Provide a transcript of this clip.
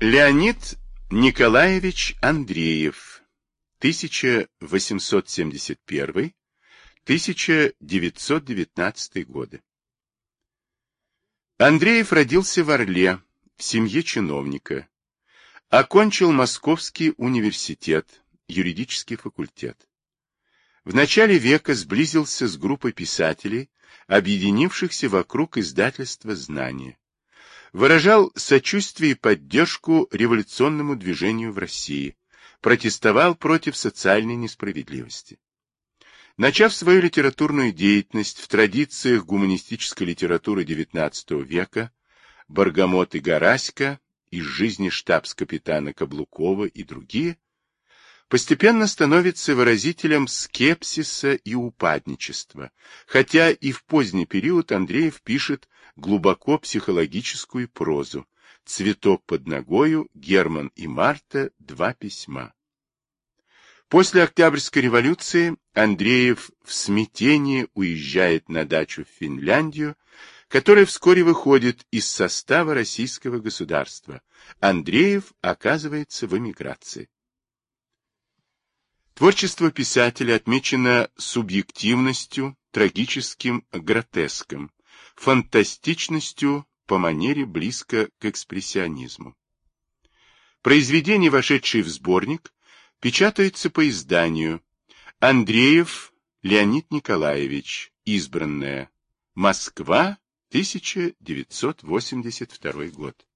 Леонид Николаевич Андреев, 1871-1919 годы. Андреев родился в Орле, в семье чиновника. Окончил Московский университет, юридический факультет. В начале века сблизился с группой писателей, объединившихся вокруг издательства «Знание». Выражал сочувствие и поддержку революционному движению в России, протестовал против социальной несправедливости. Начав свою литературную деятельность в традициях гуманистической литературы XIX века, Баргамот и Гараська, из жизни штабс-капитана Каблукова и другие, постепенно становится выразителем скепсиса и упадничества, хотя и в поздний период Андреев пишет глубоко психологическую прозу «Цветок под ногою», «Герман и Марта», «Два письма». После Октябрьской революции Андреев в смятении уезжает на дачу в Финляндию, которая вскоре выходит из состава российского государства. Андреев оказывается в эмиграции. Творчество писателя отмечено субъективностью, трагическим гротеском, фантастичностью по манере близко к экспрессионизму. Произведения, вошедшие в сборник, печатаются по изданию Андреев Леонид Николаевич, избранное, Москва, 1982 год.